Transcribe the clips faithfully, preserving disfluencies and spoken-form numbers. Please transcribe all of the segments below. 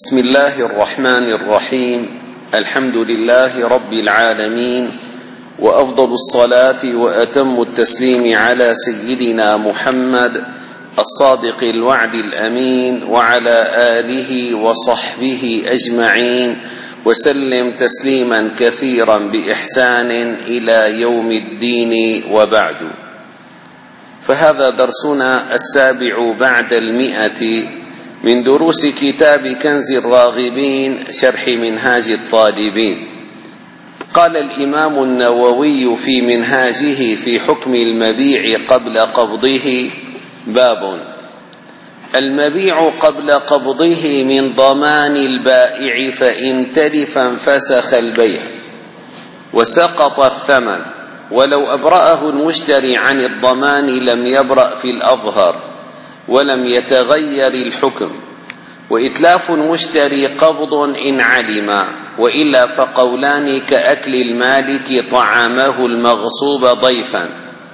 بسم الله الرحمن الرحيم. الحمد لله رب العالمين، وأفضل الصلاة وأتم التسليم على سيدنا محمد الصادق الوعد الأمين، وعلى آله وصحبه أجمعين، وسلم تسليما كثيرا بإحسان إلى يوم الدين، وبعد. فهذا درسنا السابع بعد المئة من دروس كتاب كنز الراغبين شرح منهاج الطالبين. قال الإمام النووي في منهاجه في حكم المبيع قبل قبضه: باب المبيع قبل قبضه من ضمان البائع، فإن تلف انفسخ البيع وسقط الثمن، ولو أبرأه المشتري عن الضمان لم يبرأ في الأظهر ولم يتغير الحكم. وإتلاف المشتري قبض إن علم، وإلا فقولان كأكل المالك طعامه المغصوب ضيفا.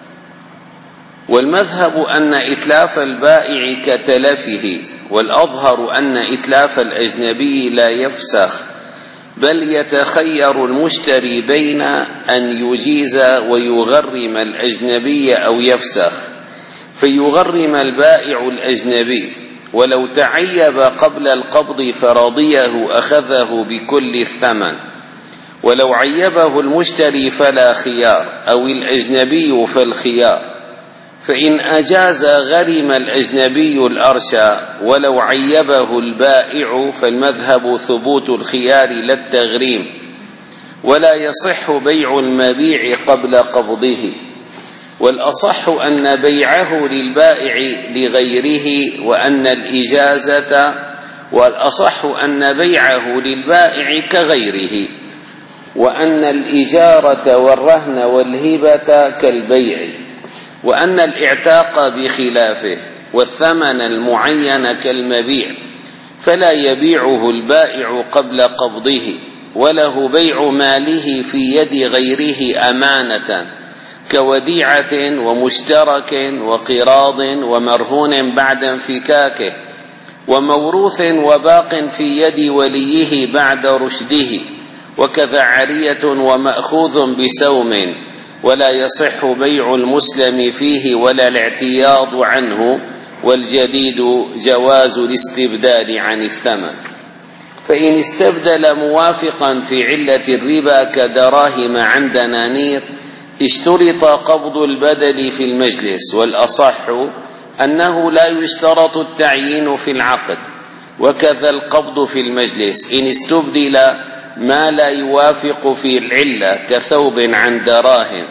والمذهب أن إتلاف البائع كتلفه، والأظهر أن إتلاف الأجنبي لا يفسخ، بل يتخير المشتري بين أن يجيز ويغرم الأجنبي أو يفسخ، فيغرم البائع الأجنبي، ولو تعيب قبل القبض فرضيه أخذه بكل الثمن، ولو عيبه المشتري فلا خيار، أو الأجنبي فالخيار. فإن أجاز غرم الأجنبي الأرشى، ولو عيبه البائع فالمذهب ثبوت الخيار لا التغريم، ولا يصح بيع المبيع قبل قبضه. والأصح أن بيعه للبائع لغيره، وأن الإجازة والأصح أن بيعه للبائع كغيره، وأن الإجارة والرهن والهبة كالبيع، وأن الاعتاق بخلافه، والثمن المعين كالمبيع، فلا يبيعه البائع قبل قبضه، وله بيع ماله في يد غيره أمانة كوديعة ومشترك وقراض ومرهون بعد انفكاكه، وموروث وباق في يد وليه بعد رشده، وكذا عارية ومأخوذ بسوم، ولا يصح بيع المسلم فيه ولا الاعتياض عنه. والجديد جواز الاستبدال عن الثمن. فإن استبدل موافقا في علة الربا كدراهم عن دنانير اشترط قبض البدل في المجلس، والأصح أنه لا يشترط التعيين في العقد، وكذا القبض في المجلس إن استبدل ما لا يوافق في العلة كثوب عن دراهم.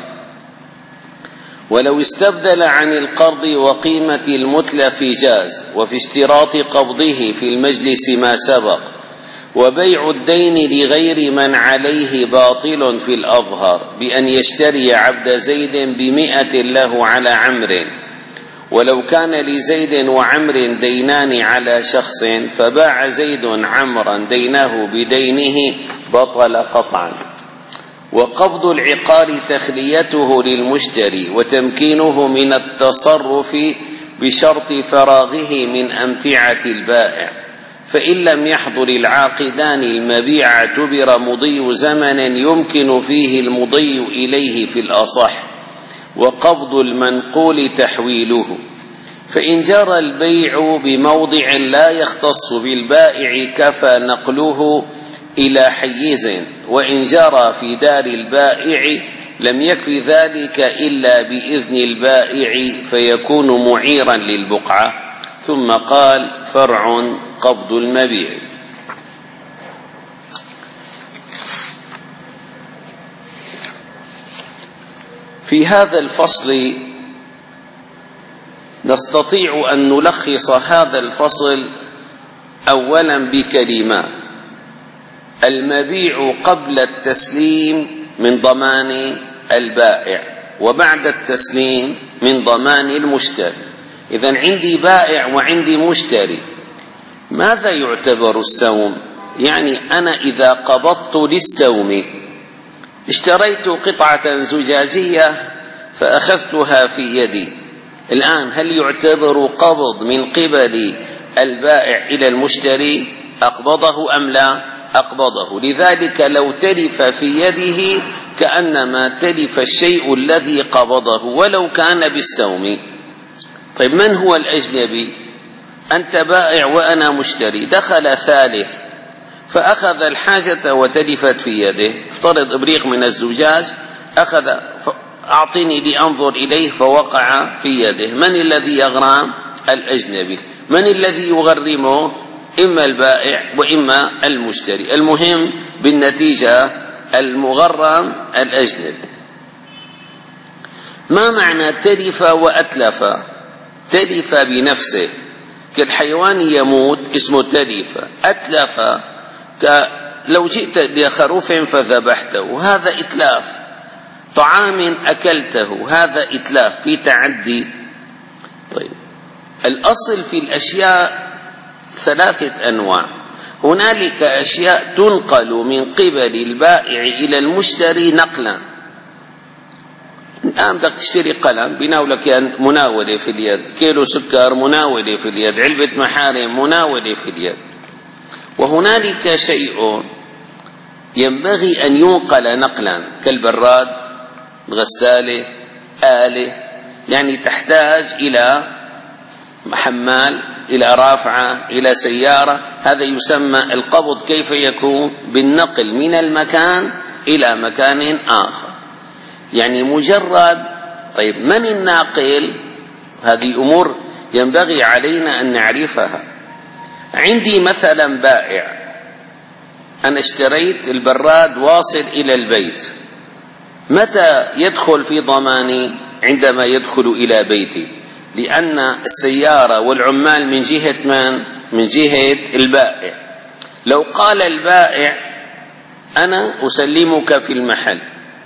ولو استبدل عن القرض وقيمة المتلف جاز، وفي اشتراط قبضه في المجلس ما سبق. وبيع الدين لغير من عليه باطل في الأظهر، بأن يشتري عبد زيد بمئة له على عمرو، ولو كان لزيد وعمر دينان على شخص فباع زيد عمرا دينه بدينه بطل قطعا. وقبض العقار تخليته للمشتري وتمكينه من التصرف بشرط فراغه من أمتعة البائع، فإن لم يحضر العاقدان المبيع اعتبر مضي زمن يمكن فيه المضي إليه في الأصح. وقبض المنقول تحويله، فإن جرى البيع بموضع لا يختص بالبائع كفى نقله إلى حيز، وإن جرى في دار البائع لم يكف ذلك إلا بإذن البائع فيكون معيرا للبقعة. ثم قال: فرع قبض المبيع. في هذا الفصل نستطيع أن نلخص هذا الفصل أولا بكلمات: المبيع قبل التسليم من ضمان البائع، وبعد التسليم من ضمان المشتري. إذن عندي بائع وعندي مشتري، ماذا يعتبر السوم؟ يعني أنا إذا قبضت للسوم، اشتريت قطعة زجاجية فأخذتها في يدي، الآن هل يعتبر قبض من قبل البائع إلى المشتري أقبضه أم لا؟ أقبضه. لذلك لو تلف في يده كأنما تلف الشيء الذي قبضه ولو كان بالسوم. طيب من هو الأجنبي؟ أنت بائع وأنا مشتري، دخل ثالث فأخذ الحاجة وتلفت في يده، افترض إبريق من الزجاج أخذ، أعطني لأنظر إليه فوقع في يده، من الذي يغرم؟ الأجنبي. من الذي يغرمه؟ إما البائع وإما المشتري. المهم بالنتيجة المغرم الأجنبي. ما معنى تلف وأتلف؟ تلف بنفسه كالحيوان يموت اسمه تلف. أتلف لو جئت لخروف فذبحته هذا إتلاف. طعام أكلته هذا إتلاف في تعدي. طيب الأصل في الأشياء ثلاثة أنواع. هنالك أشياء تنقل من قبل البائع إلى المشتري نقلا. الآن بدك تشتري قلم بيناولك مناولة في اليد، كيلو سكر مناولة في اليد، علبة محارم مناولة في اليد. وهنالك شيء ينبغي أن ينقل نقلا كالبراد، غسالة، آلة، يعني تحتاج إلى حمال، إلى رافعة، إلى سيارة. هذا يسمى القبض. كيف يكون؟ بالنقل من المكان إلى مكان آخر، يعني مجرد. طيب من الناقل؟ هذه أمور ينبغي علينا أن نعرفها. عندي مثلا بائع، أنا اشتريت البراد واصل إلى البيت، متى يدخل في ضماني؟ عندما يدخل إلى بيتي، لأن السيارة والعمال من جهة من؟ من جهة البائع. لو قال البائع أنا أسلمك في المحل،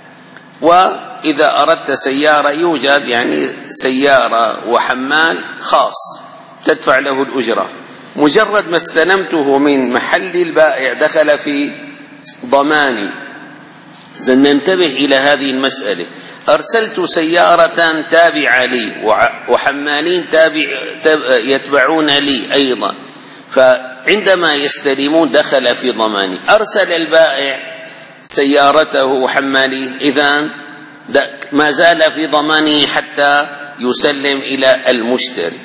وإذا أردت سيارة يوجد يعني سيارة وحمال خاص تدفع له الأجرة، مجرد ما استلمته من محل البائع دخل في ضماني. ننتبه إلى هذه المسألة. أرسلت سيارة تابعة لي وحمالين تابع يتبعون لي أيضا، فعندما يستلمون دخل في ضماني. أرسل البائع سيارته وحماليه، إذن ما زال في ضمانه حتى يسلم إلى المشتري.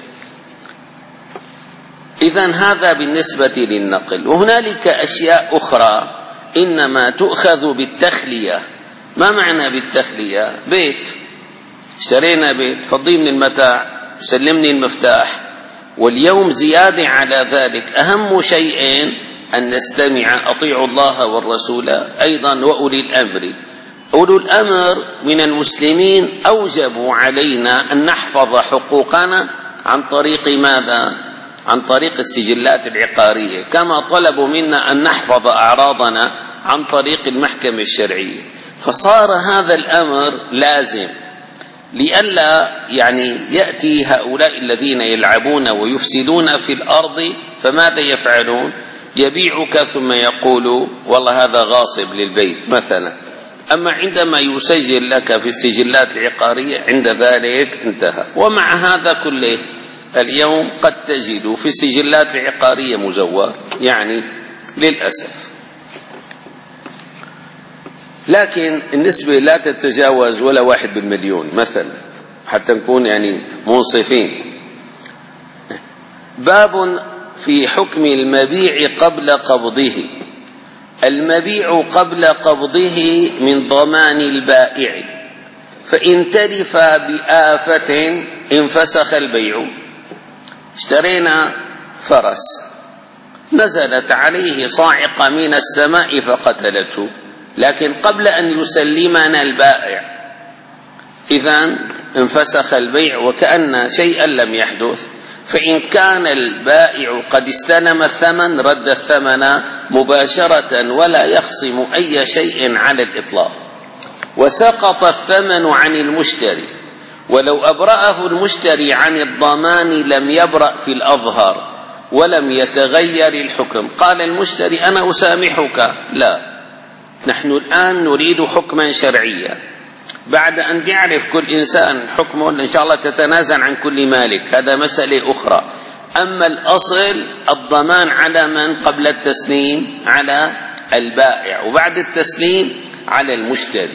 إذن هذا بالنسبة للنقل. وهنالك أشياء أخرى إنما تؤخذ بالتخلية. ما معنى بالتخلية؟ بيت، اشترينا بيت، فضي من المتاع، سلمني المفتاح. واليوم زيادة على ذلك أهم شيئين أن نستمع، أطيعوا الله والرسول أيضا وأولي الأمر. أولو الأمر من المسلمين أوجبوا علينا أن نحفظ حقوقنا عن طريق ماذا؟ عن طريق السجلات العقارية، كما طلبوا منا أن نحفظ أعراضنا عن طريق المحكمة الشرعية. فصار هذا الأمر لازم لئلا يعني يأتي هؤلاء الذين يلعبون ويفسدون في الأرض، فماذا يفعلون؟ يبيعك ثم يقول والله هذا غاصب للبيت مثلا. أما عندما يسجل لك في السجلات العقارية عند ذلك انتهى. ومع هذا كله اليوم قد تجد في السجلات العقارية مزور، يعني للأسف. لكن النسبة لا تتجاوز ولا واحد بالمليون مثلا، حتى نكون يعني منصفين. باب في حكم المبيع قبل قبضه. المبيع قبل قبضه من ضمان البائع، فإن تلف بآفة انفسخ البيع. اشترينا فرس، نزلت عليه صاعقة من السماء فقتلته، لكن قبل أن يسلمنا البائع، إذن انفسخ البيع وكأن شيئا لم يحدث. فإن كان البائع قد استلم الثمن رد الثمن مباشرة ولا يخصم أي شيء على الإطلاق، وسقط الثمن عن المشتري. ولو أبرأه المشتري عن الضمان لم يبرأ في الأظهر ولم يتغير الحكم. قال المشتري أنا أسامحك، لا، نحن الآن نريد حكما شرعيا. بعد أن يعرف كل إنسان حكمه إن شاء الله تتنازل عن كل مالك، هذا مسألة أخرى. أما الأصل الضمان على من قبل التسليم؟ على البائع، وبعد التسليم على المشتري.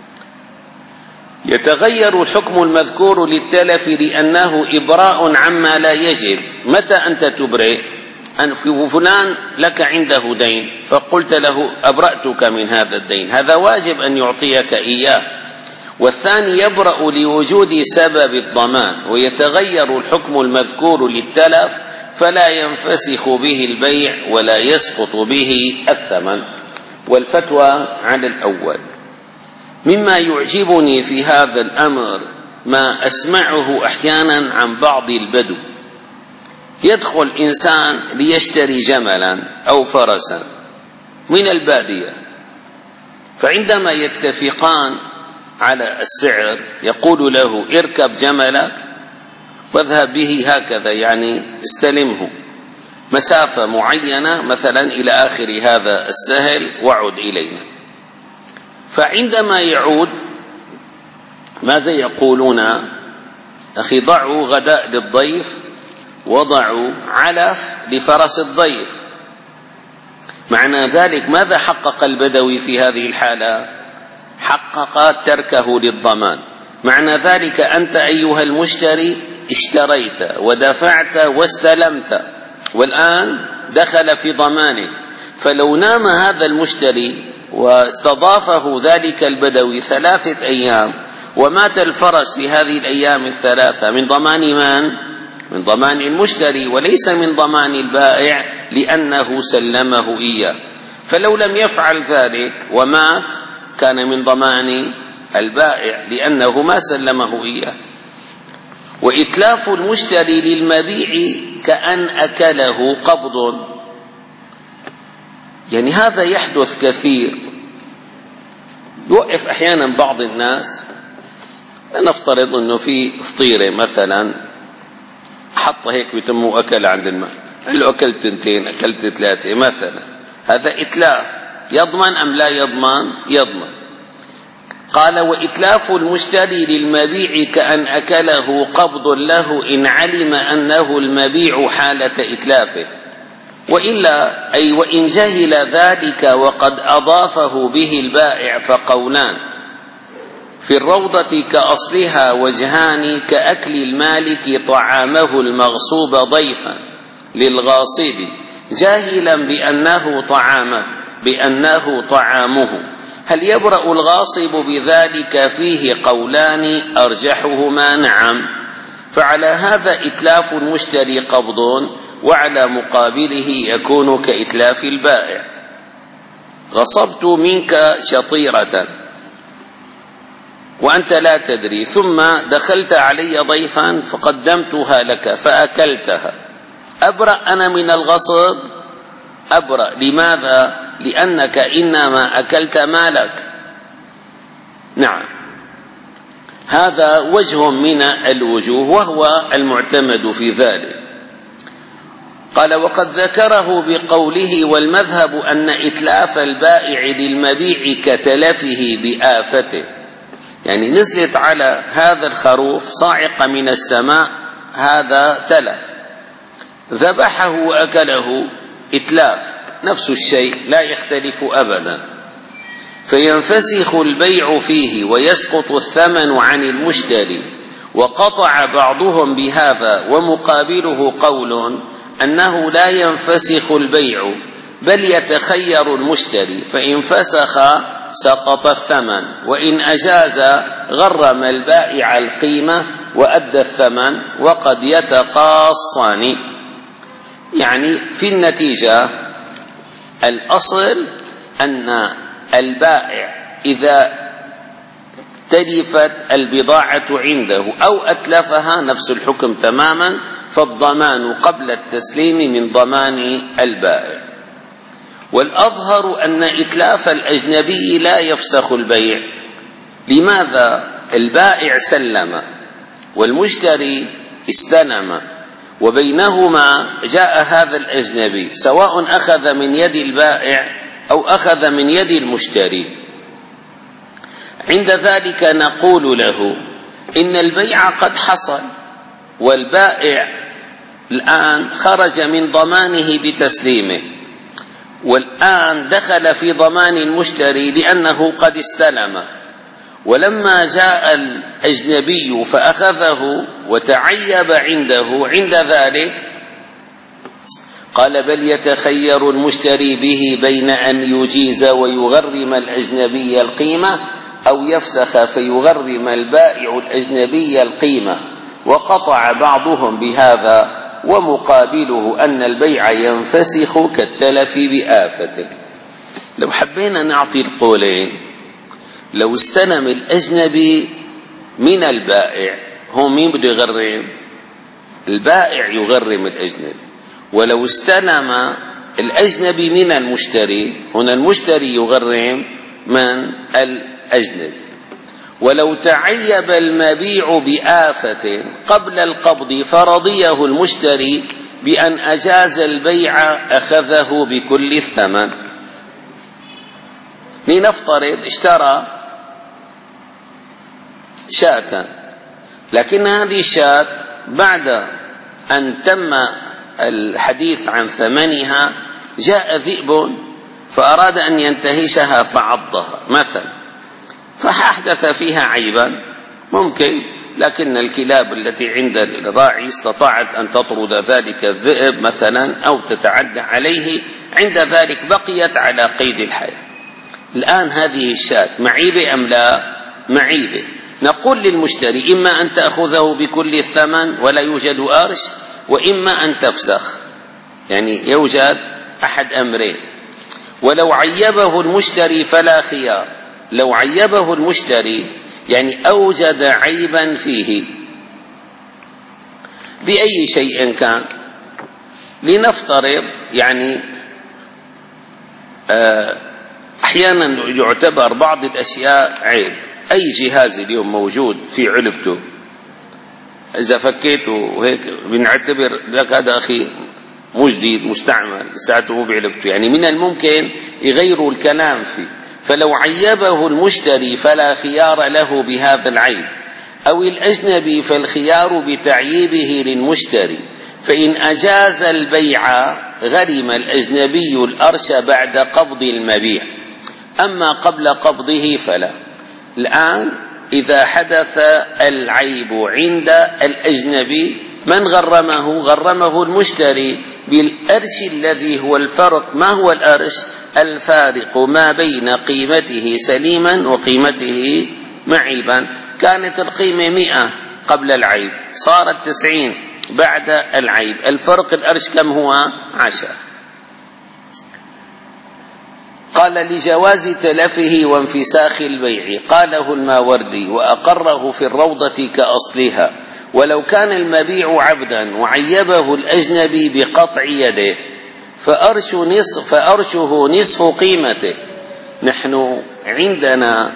يتغير الحكم المذكور للتلف لأنه إبراء عما لا يجب. متى أنت تبرئ؟ أن فلان لك عنده دين فقلت له أبرأتك من هذا الدين، هذا واجب أن يعطيك إياه. والثاني يبرأ لوجود سبب الضمان، ويتغير الحكم المذكور للتلف فلا ينفسخ به البيع ولا يسقط به الثمن. والفتوى على الأول. مما يعجبني في هذا الأمر ما أسمعه أحيانا عن بعض البدو، يدخل إنسان ليشتري جملا أو فرسا من البادية، فعندما يتفقان على السعر يقول له اركب جملك واذهب به هكذا، يعني استلمه مسافة معينة مثلا إلى آخر هذا السهل وعد إلينا. فعندما يعود ماذا يقولون؟ أخي ضعوا غداء للضيف وضعوا علف لفرس الضيف. معنى ذلك ماذا حقق البدوي في هذه الحالة؟ حقق تركه للضمان. معنى ذلك أنت أيها المشتري اشتريت ودفعت واستلمت، والآن دخل في ضمانك. فلو نام هذا المشتري واستضافه ذلك البدوي ثلاثة أيام ومات الفرس في هذه الأيام الثلاثة، من ضمان من؟ من ضمان المشتري وليس من ضمان البائع، لأنه سلمه إياه. فلو لم يفعل ذلك ومات كان من ضمان البائع لأنه ما سلمه إياه. وإتلاف المشتري للمبيع كأن أكله قبض، يعني هذا يحدث كثير. يوقف أحيانا بعض الناس، نفترض أنه في فطيرة مثلا حط هيك بتمه أكل عند الماء، قال له أكلت تنتين أكلت ثلاثة مثلا، هذا إتلاف. يضمن أم لا يضمن؟ يضمن. قال وإتلاف المشتري للمبيع كأن أكله قبض له إن علم أنه المبيع حالة إتلافه، وإلا أي وإن جهل ذلك وقد أضافه به البائع فقولان في الروضة كأصلها وجهان كأكل المالك طعامه المغصوب ضيفا للغاصب جاهلا بأنه طعامه بأنه طعامه، هل يبرأ الغاصب بذلك؟ فيه قولان أرجحهما نعم. فعلى هذا إتلاف المشتري قبض، وعلى مقابله يكون كإتلاف البائع. غصبت منك شطيرة وأنت لا تدري، ثم دخلت علي ضيفا فقدمتها لك فأكلتها، أبرأ أنا من الغصب؟ أبرأ. لماذا؟ لأنك إنما أكلت مالك. نعم، هذا وجه من الوجوه وهو المعتمد في ذلك. قال وقد ذكره بقوله والمذهب أن إتلاف البائع للمبيع كتلفه بآفته، يعني نزلت على هذا الخروف صاعقة من السماء، هذا تلف، ذبحه وأكله إتلاف، نفس الشيء لا يختلف أبدا. فينفسخ البيع فيه ويسقط الثمن عن المشتري. وقطع بعضهم بهذا، ومقابله قول أنه لا ينفسخ البيع بل يتخير المشتري، فإن فسخ سقط الثمن، وإن أجاز غرم البائع القيمة وأدى الثمن، وقد يتقاصان. يعني في النتيجة الأصل أن البائع إذا تلفت البضاعة عنده أو أتلفها نفس الحكم تماما، فالضمان قبل التسليم من ضمان البائع. والأظهر أن إتلاف الأجنبي لا يفسخ البيع. لماذا؟ البائع سلم والمشتري استلم، وبينهما جاء هذا الأجنبي، سواء أخذ من يد البائع أو أخذ من يد المشتري. عند ذلك نقول له إن البيع قد حصل، والبائع الآن خرج من ضمانه بتسليمه، والآن دخل في ضمان المشتري لأنه قد استلمه، ولما جاء الأجنبي فأخذه وتعيب عنده عند ذلك قال بل يتخير المشتري به بين أن يجيز ويغرم الأجنبي القيمة أو يفسخ فيغرم البائع الأجنبي القيمة، وقطع بعضهم بهذا ومقابله أن البيع ينفسخ كالتلف بآفته. لو حبينا نعطي القولين، لو استلم الأجنبي من البائع هو مين بده يغرم؟ البائع يغرم الأجنبي، ولو استلم الأجنبي من المشتري هنا المشتري يغرم من الأجنبي. ولو تعيب المبيع بآفة قبل القبض فرضيه المشتري بأن أجاز البيع أخذه بكل الثمن. لنفترض اشترى شاة، لكن هذه الشاة بعد أن تم الحديث عن ثمنها جاء ذئب فأراد أن ينتهشها فعضها مثلا، فأحدث فيها عيبا ممكن، لكن الكلاب التي عند الراعي استطاعت أن تطرد ذلك الذئب مثلا أو تتعدى عليه، عند ذلك بقيت على قيد الحياة. الآن هذه الشاة معيبة أم لا؟ معيبة. نقول للمشتري إما أن تأخذه بكل الثمن ولا يوجد أرش، وإما أن تفسخ، يعني يوجد أحد أمرين. ولو عيبه المشتري فلا خيار، لو عيبه المشتري يعني أوجد عيبا فيه بأي شيء كان، لنفترض يعني أحيانا يعتبر بعض الأشياء عيب. أي جهاز اليوم موجود في علبته إذا فكيته وهيك بنعتبر لك هذا أخي مو جديد مستعمل ساعته مو بعلبته، يعني من الممكن يغيروا الكلام فيه. فلو عيبه المشتري فلا خيار له بهذا العيب، أو الأجنبي فالخيار بتعييبه للمشتري، فإن أجاز البيع غرم الأجنبي الأرش بعد قبض المبيع، أما قبل قبضه فلا. الآن إذا حدث العيب عند الأجنبي من غرمه؟ غرمه المشتري بالأرش الذي هو الفرق. ما هو الأرش؟ الفارق ما بين قيمته سليما وقيمته معيبا. كانت القيمة مئة قبل العيب صارت تسعين بعد العيب، الفرق الأرش كم هو؟ عشر. قال لجواز تلفه وانفساخ البيع، قاله الماوردي وأقره في الروضة كأصلها. ولو كان المبيع عبدا وعيبه الأجنبي بقطع يده فأرش نصف فأرشه نصف قيمته. نحن عندنا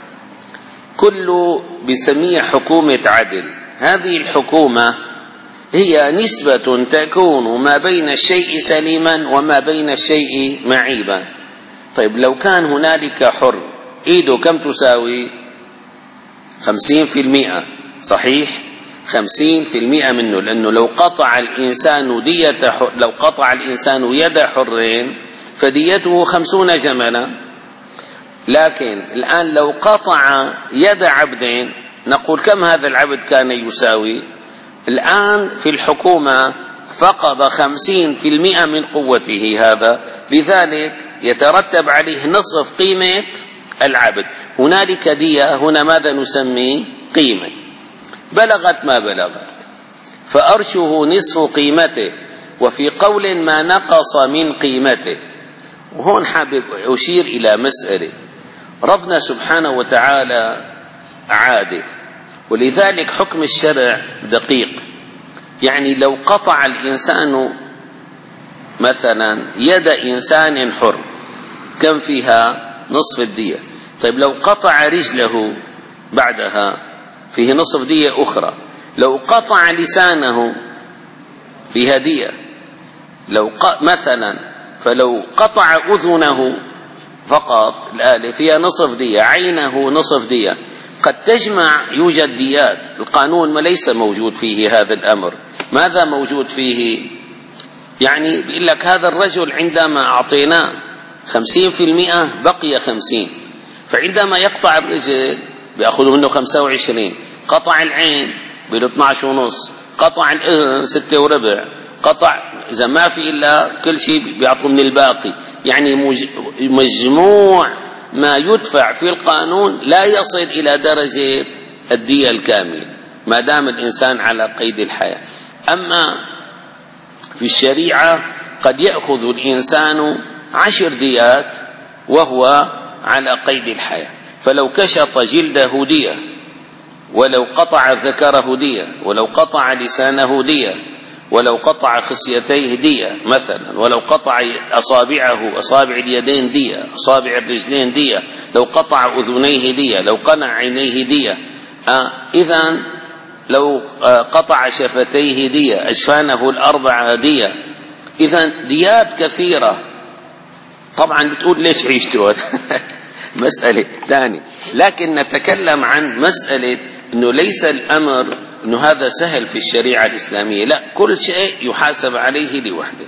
كل بسمية حكومة عدل، هذه الحكومة هي نسبة تكون ما بين الشيء سليما وما بين الشيء معيبا. طيب لو كان هنالك حر إيده كم تساوي؟ خمسين في المئة، صحيح؟ خمسين في المئة منه، لأنه لو قطع الإنسان دية حر، لو قطع الإنسان يد حرين فديته خمسون جملا. لكن الآن لو قطع يد عبدين نقول كم هذا العبد كان يساوي؟ الآن في الحكومة فقد خمسين في المئة من قوته هذا، لذلك يترتب عليه نصف قيمة العبد. هنالك دية، هنا ماذا نسمي؟ قيمة، بلغت ما بلغت فأرشه نصف قيمته، وفي قول ما نقص من قيمته. وهون حابب أشير إلى مسألة، ربنا سبحانه وتعالى عادل، ولذلك حكم الشرع دقيق. يعني لو قطع الإنسان مثلا يد إنسان حر كم فيها؟ نصف الدية. طيب لو قطع رجله بعدها فيه نصف دية أخرى. لو قطع لسانه فيها دية. لو ق... مثلا فلو قطع أذنه فقط الآلة فيها نصف دية، عينه نصف دية. قد تجمع، يوجد ديات، القانون ما ليس موجود فيه هذا الأمر. ماذا موجود فيه؟ يعني بيقول لك هذا الرجل عندما أعطيناه خمسين في المئة بقي خمسين، فعندما يقطع الرجل بيأخذ منه خمسة وعشرين، قطع العين بيقول اثني عشر ونص، قطع الأذن ستة وربع، قطع إذا ما في إلا كل شيء بيعطوا من الباقي. يعني مجموع ما يدفع في القانون لا يصل إلى درجة الدية الكاملة ما دام الإنسان على قيد الحياة. أما في الشريعة قد يأخذ الإنسان عشر ديات وهو على قيد الحياة، فلو كشط جلده دية، ولو قطع ذكره دية، ولو قطع لسانه دية، ولو قطع خصيتيه دية مثلا، ولو قطع أصابعه أصابع اليدين دية، أصابع الرجلين دية، لو قطع أذنيه دية، لو قنع عينيه دية، آه إذن لو قطع شفتيه دية، أجفانه الأربعة دية، إذن ديات كثيرة. طبعا بتقول ليش عيشتوا مسألة ثانية، لكن نتكلم عن مسألة أنه ليس الأمر أنه هذا سهل في الشريعة الإسلامية، لا، كل شيء يحاسب عليه لوحده.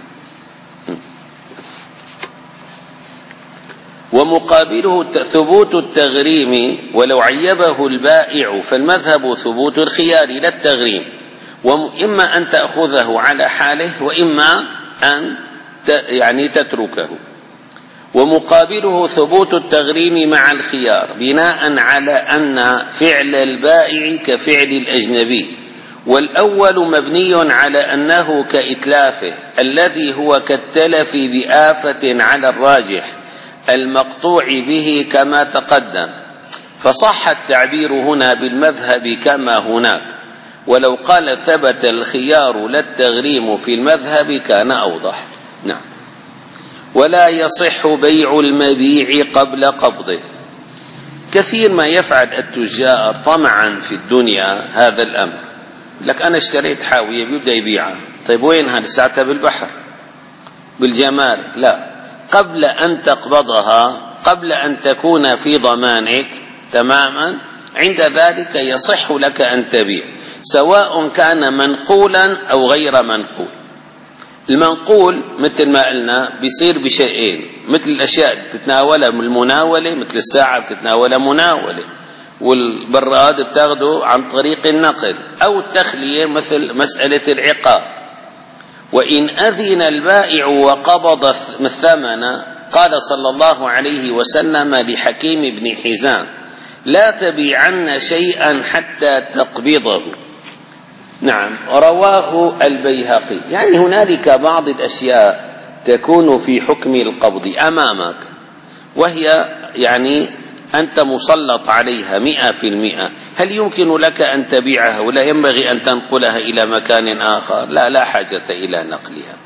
ومقابله ثبوت التغريم ولو عيبه البائع، فالمذهب ثبوت الخيار لا التغريم، وإما أن تأخذه على حاله وإما أن يعني تتركه. ومقابله ثبوت التغريم مع الخيار بناء على أن فعل البائع كفعل الأجنبي، والأول مبني على أنه كإتلافه الذي هو كالتلف بآفة على الراجح المقطوع به كما تقدم، فصح التعبير هنا بالمذهب كما هناك، ولو قال ثبت الخيار لا التغريم في المذهب كان أوضح. نعم. ولا يصح بيع المبيع قبل قبضه. كثير ما يفعل التجار طمعا في الدنيا هذا الأمر، لك أنا اشتريت حاوية بيبدأ يبيعها، طيب وينها؟ لساعتها بالبحر بالجمال، لا، قبل أن تقبضها، قبل أن تكون في ضمانك تماما، عند ذلك يصح لك أن تبيع، سواء كان منقولا أو غير منقول. المنقول مثل ما قلنا بيصير بشيئين، مثل الأشياء بتتناولها من المناولة، مثل الساعة بتتناولها مناولة، والبراد بتاخده عن طريق النقل، أو التخلية مثل مسألة العقار. وإن أذن البائع وقبض الثمن قال صلى الله عليه وسلم لحكيم بن حزام لا تبيعن شيئا حتى تقبضه. نعم. رواه البيهقي. يعني هنالك بعض الأشياء تكون في حكم القبض أمامك، وهي يعني أنت مسلط عليها مئة في المئة، هل يمكن لك أن تبيعها ولا ينبغي أن تنقلها إلى مكان آخر؟ لا، لا حاجة إلى نقلها.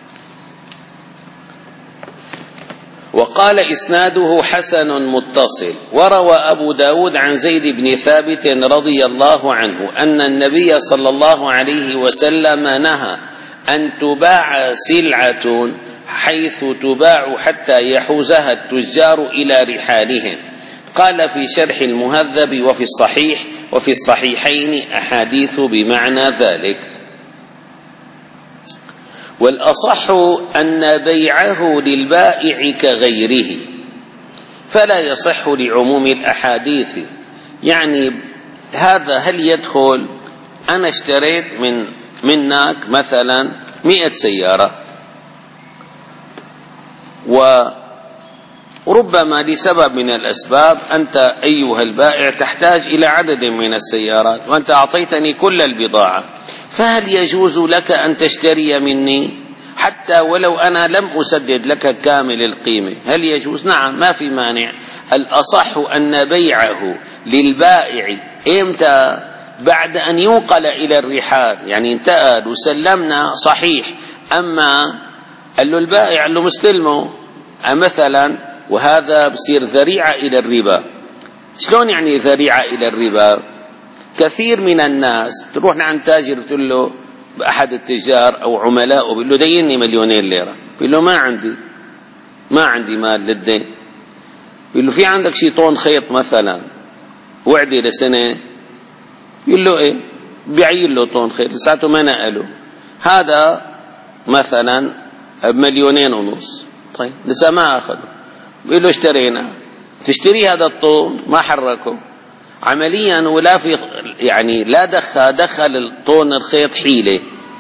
وقال إسناده حسن متصل. وروى أبو داود عن زيد بن ثابت رضي الله عنه أن النبي صلى الله عليه وسلم نهى أن تباع سلعة حيث تباع حتى يحوزها التجار إلى رحالهم. قال في شرح المهذب وفي الصحيح وفي الصحيحين أحاديث بمعنى ذلك. والأصح أن بيعه للبائع كغيره، فلا يصح لعموم الأحاديث. يعني هذا هل يدخل؟ أنا اشتريت من منك مثلا مئة سيارة، وربما لسبب من الأسباب أنت أيها البائع تحتاج إلى عدد من السيارات، وأنت أعطيتني كل البضاعة، فهل يجوز لك أن تشتري مني حتى ولو أنا لم أسدد لك كامل القيمة؟ هل يجوز؟ نعم، ما في مانع. الأصح أن بيعه للبائع إمتى؟ بعد أن ينقل إلى الرحال، يعني انتقل وسلمنا صحيح، أما قال له البائع قال له مستلمه مثلا، وهذا بصير ذريعة إلى الربا. شلون يعني ذريعة إلى الربا؟ كثير من الناس تروح عند تاجر بتقول له بأحد التجار أو عملائه بيقول له ديني مليونين ليرة، بيقول له ما عندي ما عندي مال للدين. بيقول له في عندك شي طن خيط مثلا؟ وعدة لسنة، يقول له إيه؟ بيعين له طن خيط لساته ما نقله. هذا مثلا بمليونين ونص، طيب لسه ما أخذه، بيقول له اشترينا، تشتري هذا الطن ما حركه عمليا، ولا في يعني لا دخل دخل الطن الخيط حيلة.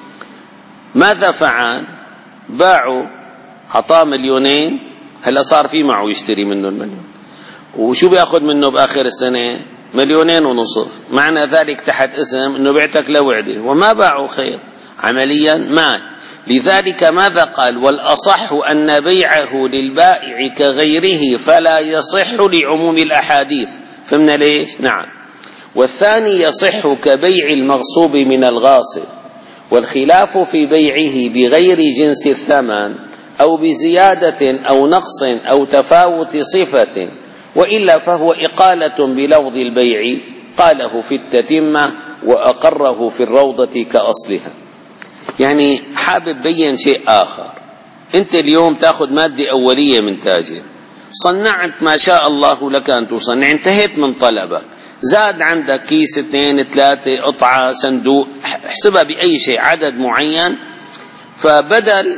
ماذا فعل؟ باعوا، عطاه مليونين، هلا صار في معه يشتري منه المليون، وشو بياخذ منه بآخر السنة؟ مليونين ونصف. معنى ذلك تحت اسم انه بعتك لوعده، وما باعوا خير، عمليا مال. لذلك ماذا قال؟ والأصح أن بيعه للبائع كغيره فلا يصح لعموم الأحاديث. فهمنا ليش؟ نعم. والثاني يصح كبيع المغصوب من الغاصب، والخلاف في بيعه بغير جنس الثمن أو بزيادة أو نقص أو تفاوت صفة، وإلا فهو إقالة بلفظ البيع، قاله في التتمة وأقره في الروضة كأصلها. يعني حابب بين شيء آخر. أنت اليوم تأخذ مادة أولية من تاجر، صنعت ما شاء الله لك أن تصنع، انتهيت من طلبة، زاد عندك كيس اثنين ثلاثة قطعة صندوق، احسبها بأي شيء عدد معين، فبدل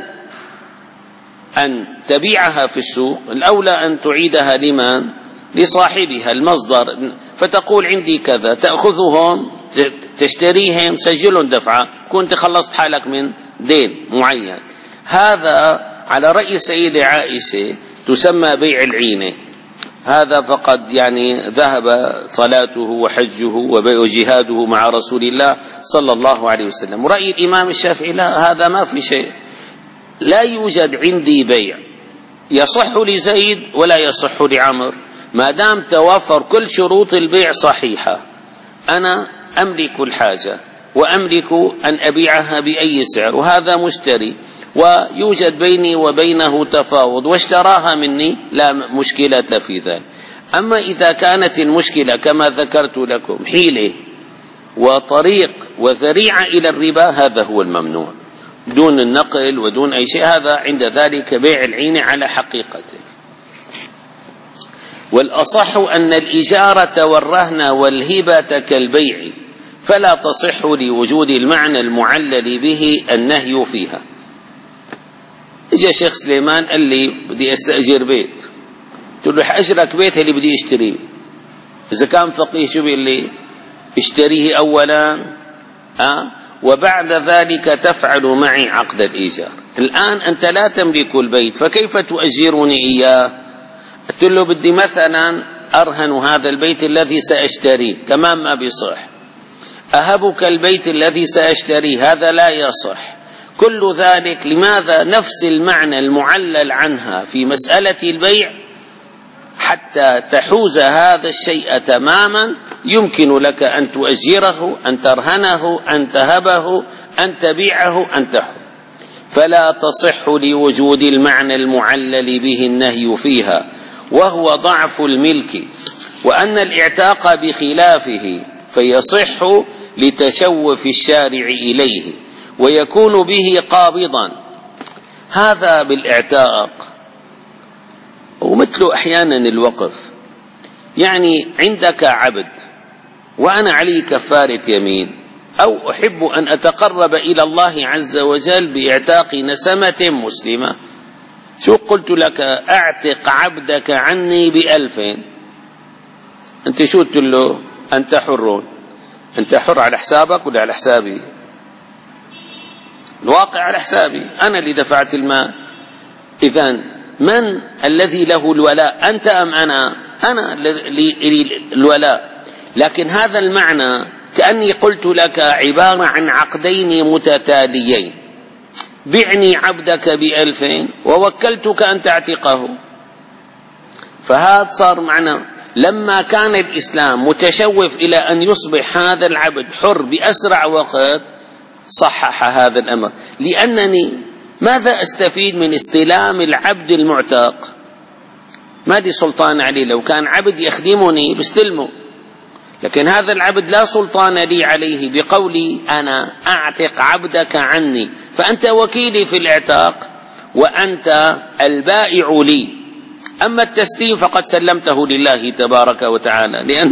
أن تبيعها في السوق الأولى أن تعيدها لمن؟ لصاحبها المصدر، فتقول عندي كذا، تأخذهم تشتريهم سجلهم دفعة، كنت خلصت حالك من دين معين. هذا على رأي السيدة عائشة تسمى بيع العينة. هذا فقد يعني ذهب صلاته وحجه وجهاده مع رسول الله صلى الله عليه وسلم. ورأي الإمام الشافعي لا، هذا ما في شيء، لا يوجد عندي بيع يصح لزيد ولا يصح لعمر ما دام توفر كل شروط البيع صحيحة. أنا أملك الحاجة وأملك أن أبيعها بأي سعر، وهذا مشتري ويوجد بيني وبينه تفاوض واشتراها مني، لا مشكلة في ذلك. أما إذا كانت المشكلة كما ذكرت لكم حيلة وطريق وذريعة إلى الربا، هذا هو الممنوع دون النقل ودون أي شيء، هذا عند ذلك بيع العين على حقيقته. والأصح أن الإجارة والرهن والهبة كالبيع، فلا تصح لوجود المعنى المعلل به النهي فيها. اجى شيخ سليمان قال لي بدي استأجر بيت، قلت له أجرك بيت اللي بدي اشتريه. إذا كان فقيه شو بيقول لي؟ اشتريه أولا أه؟ وبعد ذلك تفعل معي عقد الإيجار. الآن أنت لا تملك البيت، فكيف تؤجرني إياه؟ قلت له بدي مثلا أرهن هذا البيت الذي سأشتريه، كمان ما بيصح. أهبك البيت الذي سأشتريه، هذا لا يصح. كل ذلك لماذا؟ نفس المعنى المعلل عنها في مسألة البيع، حتى تحوز هذا الشيء تماما يمكن لك أن تؤجره، أن ترهنه، أن تهبه، أن تبيعه، أن تحو. فلا تصح لوجود المعنى المعلل به النهي فيها، وهو ضعف الملك، وأن الاعتاق بخلافه فيصح لتشوف الشارع إليه ويكون به قابضا. هذا بالاعتاق، ومثل أحيانا الوقف. يعني عندك عبد وأنا علي كفارة يمين، أو أحب أن أتقرب إلى الله عز وجل بإعتاق نسمة مسلمة، شو قلت لك؟ أعتق عبدك عني بألفين. أنت شو قلت له؟ أنت حر. أنت حر على حسابك ولا على حسابي؟ الواقع على حسابي، أنا اللي دفعت المال. إذن من الذي له الولاء؟ أنت أم أنا؟ أنا لي الولاء. لكن هذا المعنى كأني قلت لك عبارة عن عقدين متتاليين، بعني عبدك بألفين ووكلتك أن تعتقه. فهذا صار معنى لما كان الإسلام متشوف إلى أن يصبح هذا العبد حر بأسرع وقت، صحح هذا الأمر. لأنني ماذا أستفيد من استلام العبد المعتق؟ ما دي سلطان عليه، لو كان عبد يخدمني بستلمه، لكن هذا العبد لا سلطان لي عليه بقولي أنا أعتق عبدك عني، فأنت وكيلي في الاعتاق وأنت البائع لي. أما التسليم فقد سلمته لله تبارك وتعالى، لأنه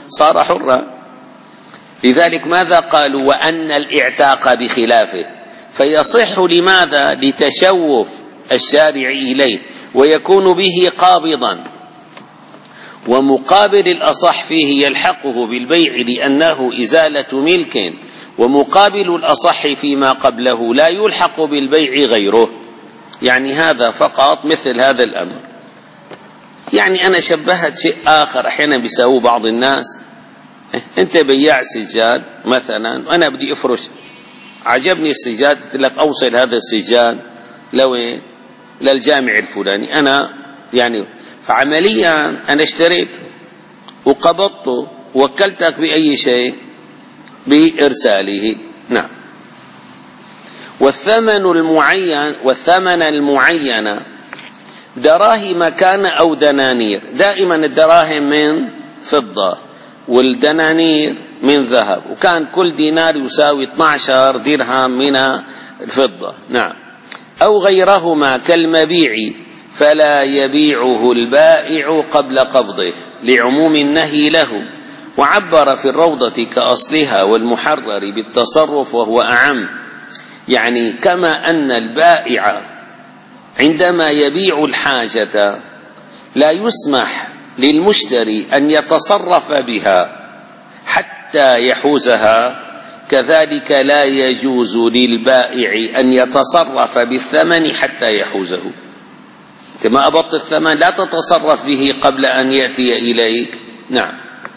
صار حرا. لذلك ماذا قالوا؟ وأن الاعتاق بخلافه، فيصح لماذا؟ لتشوف الشارع إليه ويكون به قابضا، ومقابل الأصح فيه يلحقه بالبيع لأنه إزالة ملك، ومقابل الأصح فيما قبله لا يلحق بالبيع غيره. يعني هذا فقط مثل هذا الأمر. يعني أنا شبهت شيء آخر أحيانا بيساووه بعض الناس. أنت بياع سجاد مثلا وأنا بدي أفرش، عجبني السجاد، قلت لك أوصل هذا السجاد لو للجامع الفلاني، أنا يعني فعمليا أنا اشتريت وقبضته، وكلتك بأي شيء؟ بإرساله. نعم. والثمن المعين والثمن المعين دراهم كان أو دنانير، دائما الدراهم من فضة والدنانير من ذهب، وكان كل دينار يساوي اثني عشر درهم من الفضة. نعم. أو غيرهما كالمبيع فلا يبيعه البائع قبل قبضه لعموم النهي له، وعبر في الروضة كأصلها والمحرر بالتصرف وهو أعم. يعني كما أن البائع عندما يبيع الحاجة لا يسمح للمشتري أن يتصرف بها حتى يحوزها، كذلك لا يجوز للبائع أن يتصرف بالثمن حتى يحوزه. أنت ما أبطت الثمن لا تتصرف به قبل أن يأتي إليك. نعم.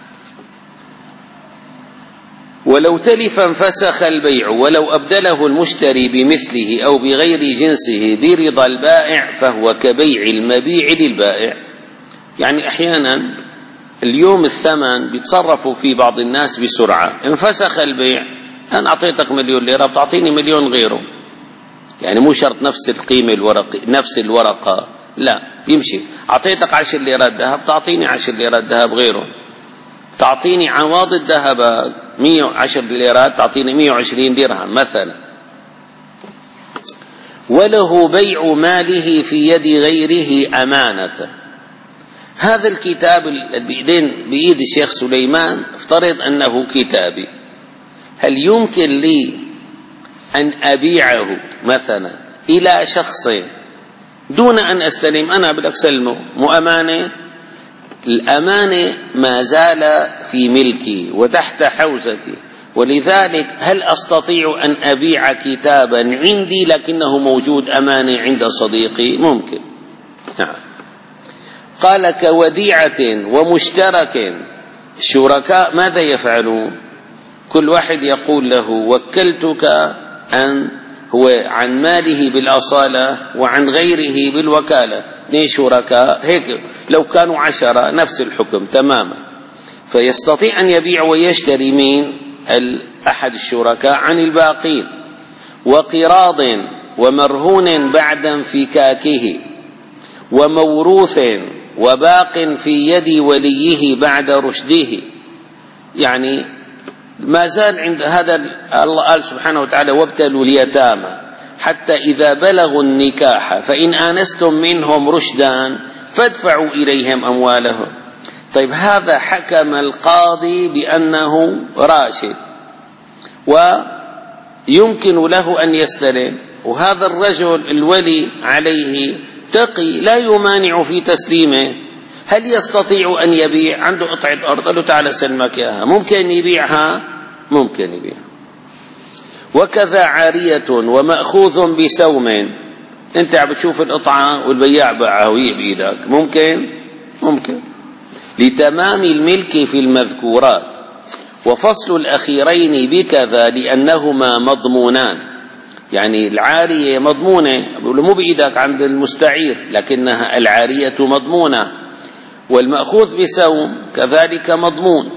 ولو تلف انفسخ البيع، ولو أبدله المشتري بمثله أو بغير جنسه برضا البائع فهو كبيع المبيع للبائع. يعني أحيانا اليوم الثمن بيتصرفوا في بعض الناس بسرعة، انفسخ البيع، أنا أعطيتك مليون ليرة بتعطيني مليون غيره، يعني مو شرط نفس القيمة الورقة نفس الورقة، لا يمشي. أعطيتك عشر ليرات ذهب تعطيني عشر ليرات ذهب غيره، تعطيني عواض الذهب مئة وعشر ليرات تعطيني مئة وعشرين درهم مثلا. وله بيع ماله في يد غيره أمانة. هذا الكتاب بإيدين بإيد الشيخ سليمان افترض أنه كتابي، هل يمكن لي أن أبيعه مثلا إلى شخص دون أن أستلم؟ أنا بدك سلمه مؤامنة، الأمانة ما زال في ملكي وتحت حوزتي، ولذلك هل أستطيع أن أبيع كتابا عندي لكنه موجود أمانة عند صديقي؟ ممكن. نعم. قال كوديعة ومشترك. الشركاء ماذا يفعلون؟ كل واحد يقول له وكلتك أن هو عن ماله بالأصالة وعن غيره بالوكالة، اثنين شركاء هيك لو كانوا عشرة نفس الحكم تماما، فيستطيع أن يبيع ويشتري من أحد الشركاء عن الباقين. وقراض ومرهون بعد انفكاكه، وموروث وباق في يد وليه بعد رشده. يعني ما زال عند هذا الله قال سبحانه وتعالى وابتلوا اليتامى حتى إذا بلغوا النكاح فإن آنستم منهم رشدا فادفعوا إليهم أموالهم. طيب هذا حكم القاضي بأنه راشد ويمكن له أن يستلم، وهذا الرجل الولي عليه تقي لا يمانع في تسليمه، هل يستطيع أن يبيع؟ عنده قطعة أرض قال له تعال سلمك إياها، ممكن يبيعها؟ ممكن يبيعها. وكذا عارية ومأخوذ بسوم، أنت عم بتشوف القطعة والبياع باعها وهي بإيدك، ممكن؟ ممكن. لتمام الملك في المذكورات. وفصل الأخيرين بكذا لأنهما مضمونان، يعني العارية مضمونة مو بإيدك عند المستعير لكنها العارية مضمونة، والمأخوذ بسوم كذلك مضمون.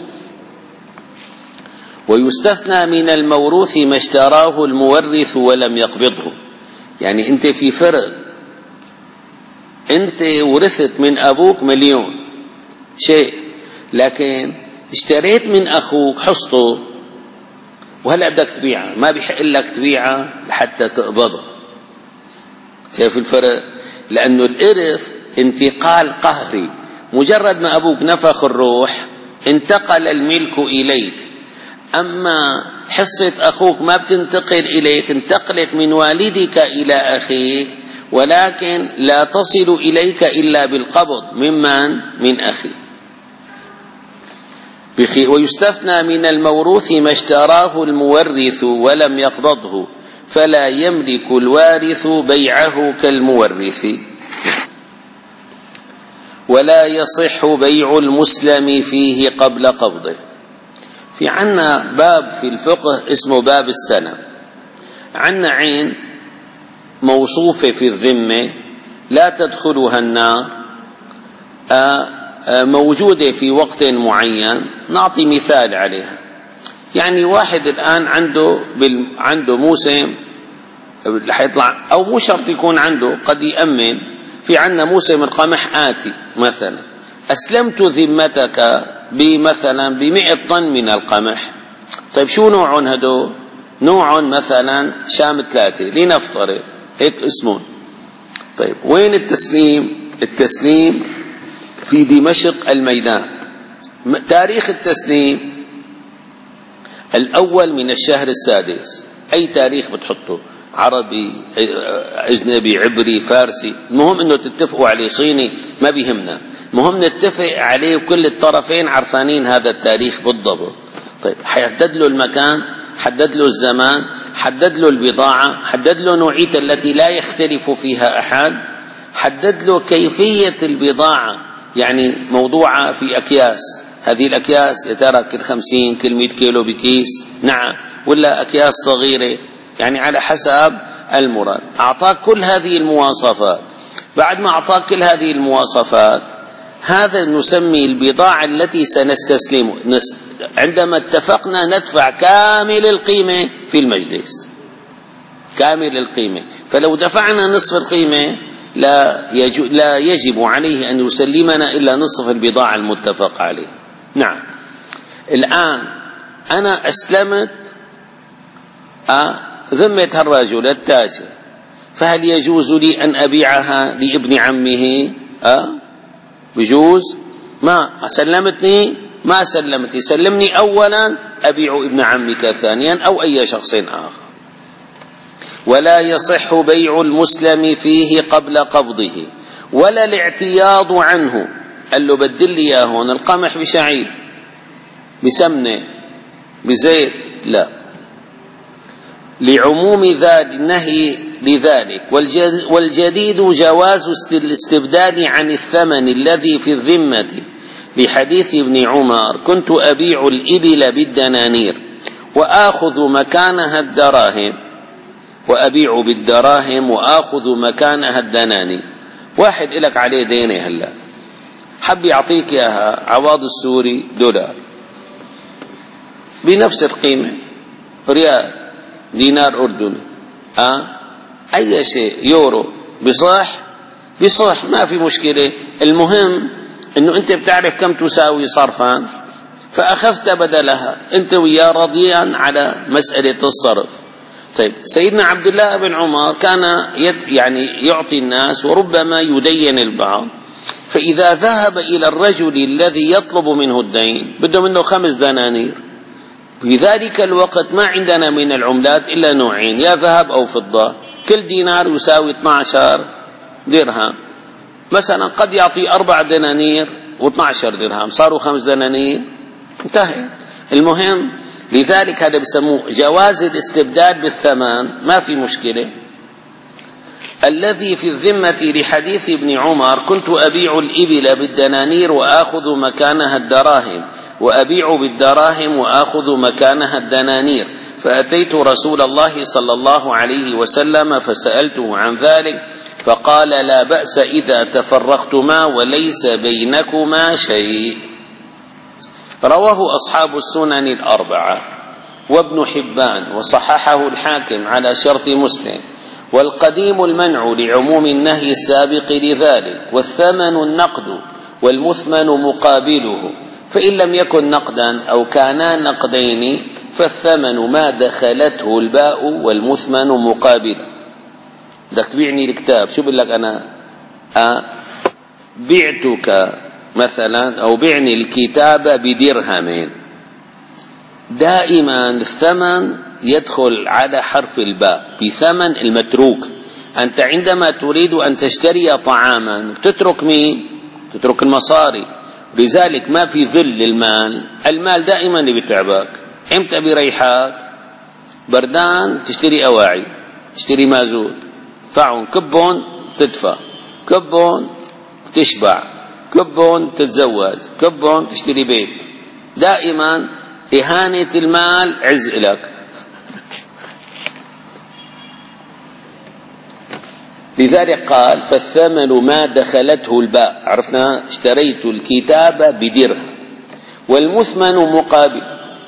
ويستثنى من الموروث ما اشتراه المورث ولم يقبضه. يعني أنت في فرق، أنت ورثت من أبوك مليون شيء لكن اشتريت من أخوك حصته وهلأ بدك تبيعها، ما بيحق لك تبيعها لحتى تقبضها. شايف الفرق؟ لأنه الإرث انتقال قهري، مجرد ما أبوك نفخ الروح انتقل الملك إليك. أما حصة أخوك ما بتنتقل إليك، انتقلت من والدك إلى أخيك، ولكن لا تصل إليك إلا بالقبض ممن؟ من أخيك. ويستثنى من الموروث ما اشتراه المورث ولم يقبضه، فلا يملك الوارث بيعه كالمورث. ولا يصح بيع المسلم فيه قبل قبضه. في عنا باب في الفقه اسمه باب السنة. عنا عين موصوفة في الذمة لا تدخلها النار، موجودة في وقت معين. نعطي مثال عليها. يعني واحد الآن عنده عنده موسم حيطلع، أو مو شرط يكون عنده، قد يأمن. في عنا موسم القمح آتي مثلا، أسلمت ذمتك بمثلا بمئة طن من القمح. طيب شو نوعهم هدول؟ نوع مثلا شام ثلاثة لنفترض، هيك اسمه. طيب وين التسليم؟ التسليم في دمشق الميدان. تاريخ التسليم الأول من الشهر السادس. أي تاريخ بتحطه، عربي، أجنبي، عبري، فارسي، المهم أنه تتفقوا عليه. صيني ما بيهمنا، مهم نتفق عليه وكل الطرفين عرفانين هذا التاريخ بالضبط. طيب حدد له المكان، حدد له الزمان، حدد له البضاعة، حدد له نوعية التي لا يختلف فيها أحد، حدد له كيفية البضاعة، يعني موضوعة في أكياس. هذه الأكياس يا ترى كل خمسين كل مئة كيلو بكيس، نعم، ولا أكياس صغيرة، يعني على حسب المراد. أعطاك كل هذه المواصفات. بعد ما أعطاك كل هذه المواصفات، هذا نسمي البضاعة التي سنستسلمه. عندما اتفقنا ندفع كامل القيمة في المجلس، كامل القيمة. فلو دفعنا نصف القيمة لا لا يجب عليه أن يسلمنا إلا نصف البضاعة المتفق عليه. نعم. الآن أنا أسلمت أه ذمة الرجل التاجر، فهل يجوز لي أن أبيعها لابن عمه؟ أه بجوز؟ ما سلمتني، ما سلمتني، سلمني أولا، أبيع ابن عمك ثانيا، أو أي شخص آخر. ولا يصح بيع المسلم فيه قبل قبضه، ولا الاعتياض عنه. قال له بدل لي يا هون القمح بشعير، بسمنة، بزيت، لا، لعموم ذلك النهي لذلك. والجديد جواز الاستبدال عن الثمن الذي في الذمة، لحديث ابن عمر: كنت أبيع الإبل بالدنانير وآخذ مكانها الدراهم، وأبيع بالدراهم وآخذ مكانها الدنانير. واحد إلك عليه دينه، هلا حب يعطيك إياها عواض السوري دولار بنفس القيمة، ريال، دينار أردني، أه؟ أي شيء، يورو، بصح بصح ما في مشكلة. المهم أنه أنت بتعرف كم تساوي صرفا، فأخذت بدلها، أنت وياه راضيان على مسألة الصرف. طيب سيدنا عبد الله بن عمر كان يعني يعطي الناس وربما يدين البعض، فإذا ذهب إلى الرجل الذي يطلب منه الدين بده منه خمس دنانير، في ذلك الوقت ما عندنا من العملات إلا نوعين، يا ذهب أو فضة، كل دينار يساوي اثني عشر درهم مثلا، قد يعطي أربع دنانير واثني عشر درهم، صاروا خمس دنانير، انتهى. المهم لذلك هذا بسموه جواز الاستبدال بالثمن، ما في مشكلة. الذي في الذمة لحديث ابن عمر: كنت أبيع الإبل بالدنانير وآخذ مكانها الدراهم، وأبيع بالدراهم وآخذ مكانها الدنانير، فأتيت رسول الله صلى الله عليه وسلم فسألته عن ذلك، فقال: لا بأس إذا تفرقتما وليس بينكما شيء. رواه أصحاب السنن الأربعة وابن حبان، وصححه الحاكم على شرط مسلم. والقديم المنع لعموم النهي السابق لذلك، والثمن النقد والمثمن مقابله، فإن لم يكن نقدا أو كانا نقدين فالثمن ما دخلته الباء والمثمن مقابله. بدك تبيعني الكتاب، شو بقول لك أنا؟ أه بعتك مثلا أو بعني الكتاب بدرهم، دائما الثمن يدخل على حرف الباء بثمن المتروك. أنت عندما تريد أن تشتري طعاما تترك مين؟ تترك المصاري. لذلك ما في ذل للمال، المال دائما بيتعبك. امتى بريحك؟ بردان تشتري أواعي، تشتري مازوت، فعون كبون تدفع، كبون تشبع، كبون تتزوج، كبون تشتري بيت. دائما إهانة المال عز لك. لذلك قال فالثمن ما دخلته الباء، عرفنا اشتريت الكتاب بدرهم، والمثمن مقابل.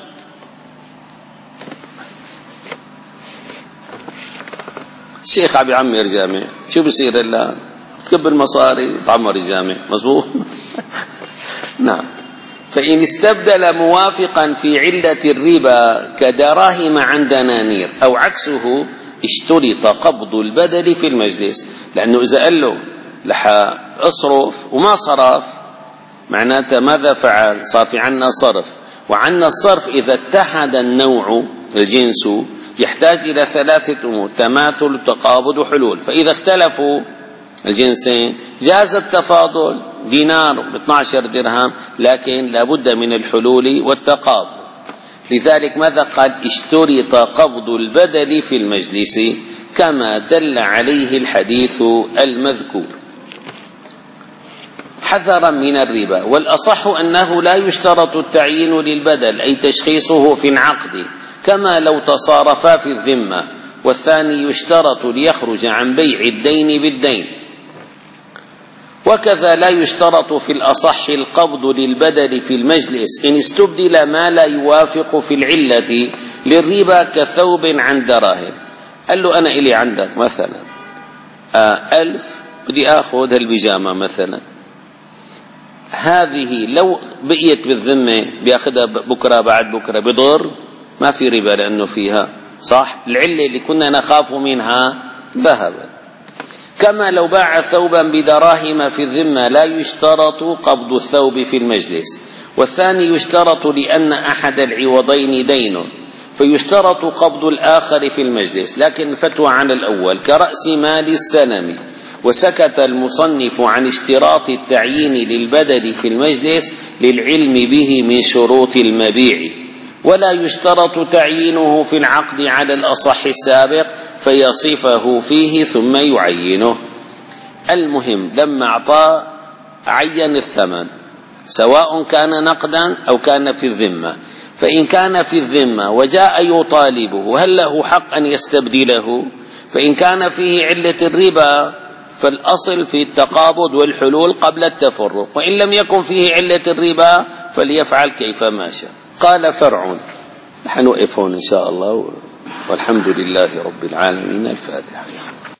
الشيخ عم يعمر جامع، شو بصير الآن؟ تكب المصاري تعمر الجامع، مظبوط؟ نعم. فإن استبدل موافقا في علة الربا كدراهم عن دنانير أو عكسه اشترط قبض البدل في المجلس. لأنه إذا قال له لح اصرف وما صرف معناته ماذا فعل؟ صار في عنا صرف، وعنا الصرف إذا اتحد النوع الجنس يحتاج إلى ثلاثة أمور: تماثل، تقابض، وحلول. فإذا اختلفوا الجنسين جاز التفاضل، دينار ب اثني عشر درهم، لكن لابد من الحلول والتقابض. لذلك ماذا قال؟ اشترط قبض البدل في المجلس كما دل عليه الحديث المذكور حذرا من الربا. والأصح أنه لا يشترط التعيين للبدل، أي تشخيصه في العقد كما لو تصارفا في الذمة. والثاني يشترط ليخرج عن بيع الدين بالدين. وكذا لا يشترط في الأصح القبض للبدل في المجلس إن استبدل ما لا يوافق في العلة للربا كثوب عن دراهم. قال له أنا إلي عندك مثلا آه ألف بدي أخذ هالبيجامة مثلا، هذه لو بقيت بالذمة بياخذها بكرة بعد بكرة بضر، ما في ربا لأنه فيها صح العلة اللي كنا نخاف منها ذهبت. كما لو باع ثوبا بدراهم في الذمة لا يشترط قبض الثوب في المجلس. والثاني يشترط لأن أحد العوضين دين فيشترط قبض الآخر في المجلس، لكن الفتوى عن الأول كرأس مال السلم. وسكت المصنف عن اشتراط التعيين للبدل في المجلس للعلم به من شروط المبيع، ولا يشترط تعيينه في العقد على الأصح السابق فيصفه فيه ثم يعينه. المهم لما أعطاه عين الثمن سواء كان نقدا أو كان في الذمة، فإن كان في الذمة وجاء يطالبه هل له حق أن يستبدله؟ فإن كان فيه علة الربا فالأصل في التقابض والحلول قبل التفرق، وإن لم يكن فيه علة الربا فليفعل كيفما شاء. قال فرع. نحن نوقف هون إن شاء الله، والحمد لله رب العالمين. الفاتحة.